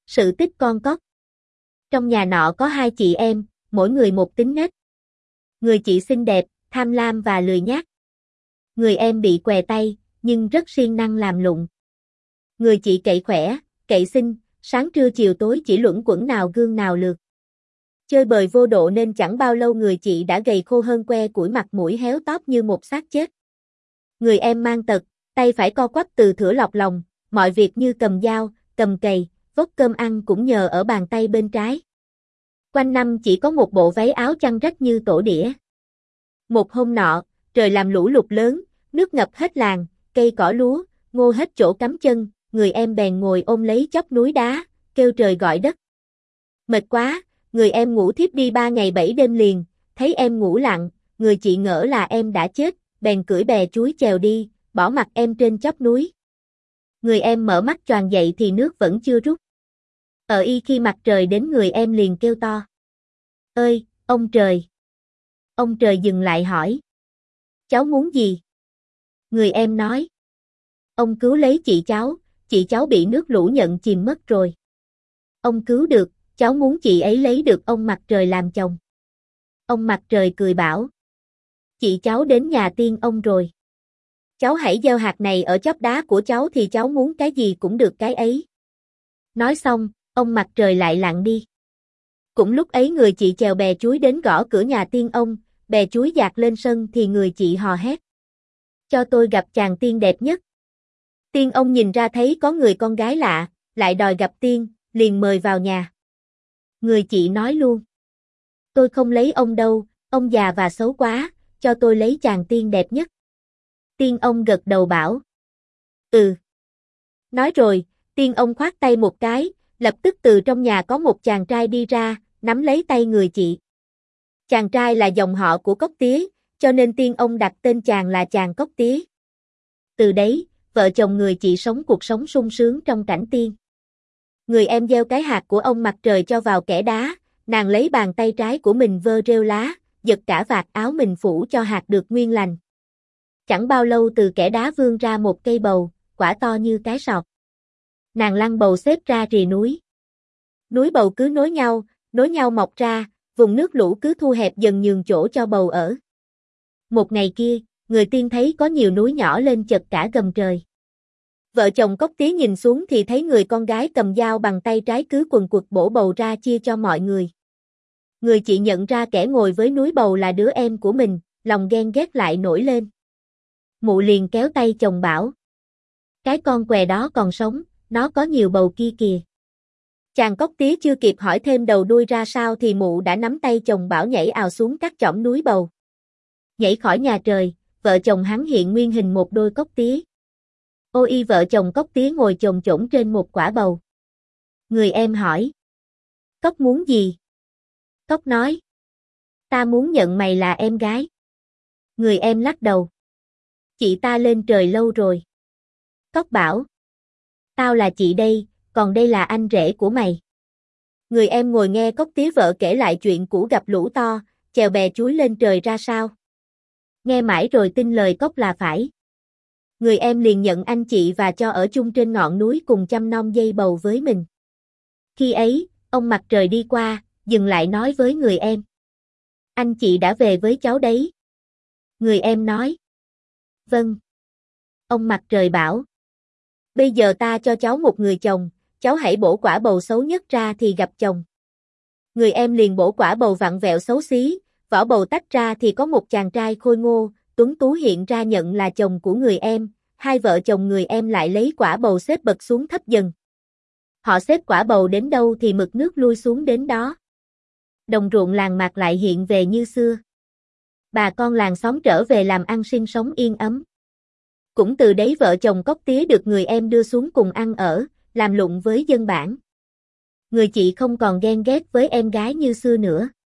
Sự tích con cóc. Trong nhà nọ có hai chị em, mỗi người một tính nết. Người chị xinh đẹp, tham lam và lười nhác. Người em bị què tay, nhưng rất siêng năng làm lụng. Người chị cậy khỏe, cậy xinh, sáng trưa chiều tối chỉ luẩn quẩn nào gương nào lượt. Chơi bời vô độ nên chẳng bao lâu người chị đã gầy khô hơn que củi, mặt mũi héo tóp như một xác chết. Người em mang tật, tay phải co quắp từ thửa lọc lòng, mọi việc như cầm dao, cầm cày, vốc cơm ăn cũng nhờ ở bàn tay bên trái. Quanh năm chỉ có một bộ váy áo chăn rách như tổ đĩa. Một hôm nọ, trời làm lũ lụt lớn, nước ngập hết làng, cây cỏ lúa, ngô hết chỗ cắm chân, người em bèn ngồi ôm lấy chóp núi đá, kêu trời gọi đất. Mệt quá, người em ngủ thiếp đi 3 ngày 7 đêm liền, thấy em ngủ lặng, người chị ngỡ là em đã chết, bèn cưỡi bè chuối chèo đi, bỏ mặc em trên chóp núi. Người em mở mắt choàng dậy thì nước vẫn chưa rút. Y khi mặt trời đến người em liền kêu to. Ơi, ông trời! Ông trời dừng lại hỏi. Cháu muốn gì? Người em nói. Ông cứu lấy chị cháu bị nước lũ nhận chìm mất rồi. Ông cứu được, cháu muốn chị ấy lấy được ông mặt trời làm chồng. Ông mặt trời cười bảo. Chị cháu đến nhà tiên ông rồi. Cháu hãy gieo hạt này ở chóp đá của cháu thì cháu muốn cái gì cũng được cái ấy. Nói xong, ông mặt trời lại lặn đi. Cũng lúc ấy người chị chèo bè chuối đến gõ cửa nhà tiên ông, bè chuối dạt lên sân thì người chị hò hét. Cho tôi gặp chàng tiên đẹp nhất. Tiên ông nhìn ra thấy có người con gái lạ, lại đòi gặp tiên, liền mời vào nhà. Người chị nói luôn. Tôi không lấy ông đâu, ông già và xấu quá, cho tôi lấy chàng tiên đẹp nhất. Tiên ông gật đầu bảo. Ừ. Nói rồi, tiên ông khoát tay một cái, lập tức từ trong nhà có một chàng trai đi ra, nắm lấy tay người chị. Chàng trai là dòng họ của Cóc Tía, cho nên tiên ông đặt tên chàng là chàng Cóc Tía. Từ đấy, vợ chồng người chị sống cuộc sống sung sướng trong cảnh tiên. Người em gieo cái hạt của ông mặt trời cho vào kẽ đá, nàng lấy bàn tay trái của mình vơ rêu lá, giật cả vạt áo mình phủ cho hạt được nguyên lành. Chẳng bao lâu từ kẽ đá vươn ra một cây bầu, quả to như cái sọt. Nàng lăn bầu xếp ra rìa núi. Núi bầu cứ nối nhau mọc ra, vùng nước lũ cứ thu hẹp dần nhường chỗ cho bầu ở. Một ngày kia, người tiên thấy có nhiều núi nhỏ lên chật cả gầm trời. Vợ chồng Cóc Tía nhìn xuống thì thấy người con gái cầm dao bằng tay trái cứ quần quật bổ bầu ra chia cho mọi người. Người chị nhận ra kẻ ngồi với núi bầu là đứa em của mình, lòng ghen ghét lại nổi lên. Mụ liền kéo tay chồng bảo. Cái con què đó còn sống, nó có nhiều bầu kia kìa. Chàng Cóc Tía chưa kịp hỏi thêm đầu đuôi ra sao thì mụ đã nắm tay chồng bảo nhảy ào xuống các chõm núi bầu. Nhảy khỏi nhà trời, vợ chồng hắn hiện nguyên hình một đôi cóc tía. Ôi vợ chồng Cóc Tía ngồi chồm chổm trên một quả bầu. Người em hỏi. Cóc muốn gì? Cóc nói. Ta muốn nhận mày là em gái. Người em lắc đầu. Chị ta lên trời lâu rồi. Cóc bảo. Tao là chị đây, còn đây là anh rể của mày. Người em ngồi nghe Cóc Tía vợ kể lại chuyện cũ gặp lũ to, chèo bè chuối lên trời ra sao. Nghe mãi rồi tin lời Cóc là phải. Người em liền nhận anh chị và cho ở chung trên ngọn núi cùng chăm nom dây bầu với mình. Khi ấy, ông mặt trời đi qua, dừng lại nói với người em. Anh chị đã về với cháu đấy. Người em nói. Vâng. Ông mặt trời bảo. Bây giờ ta cho cháu một người chồng, cháu hãy bổ quả bầu xấu nhất ra thì gặp chồng. Người em liền bổ quả bầu vặn vẹo xấu xí, vỏ bầu tách ra thì có một chàng trai khôi ngô, tuấn tú hiện ra nhận là chồng của người em, hai vợ chồng người em lại lấy quả bầu xếp bật xuống thấp dần. Họ xếp quả bầu đến đâu thì mực nước lui xuống đến đó. Đồng ruộng làng mạc lại hiện về như xưa. Bà con làng xóm trở về làm ăn sinh sống yên ấm. Cũng từ đấy vợ chồng Cóc Tía được người em đưa xuống cùng ăn ở, làm lụng với dân bản. Người chị không còn ghen ghét với em gái như xưa nữa.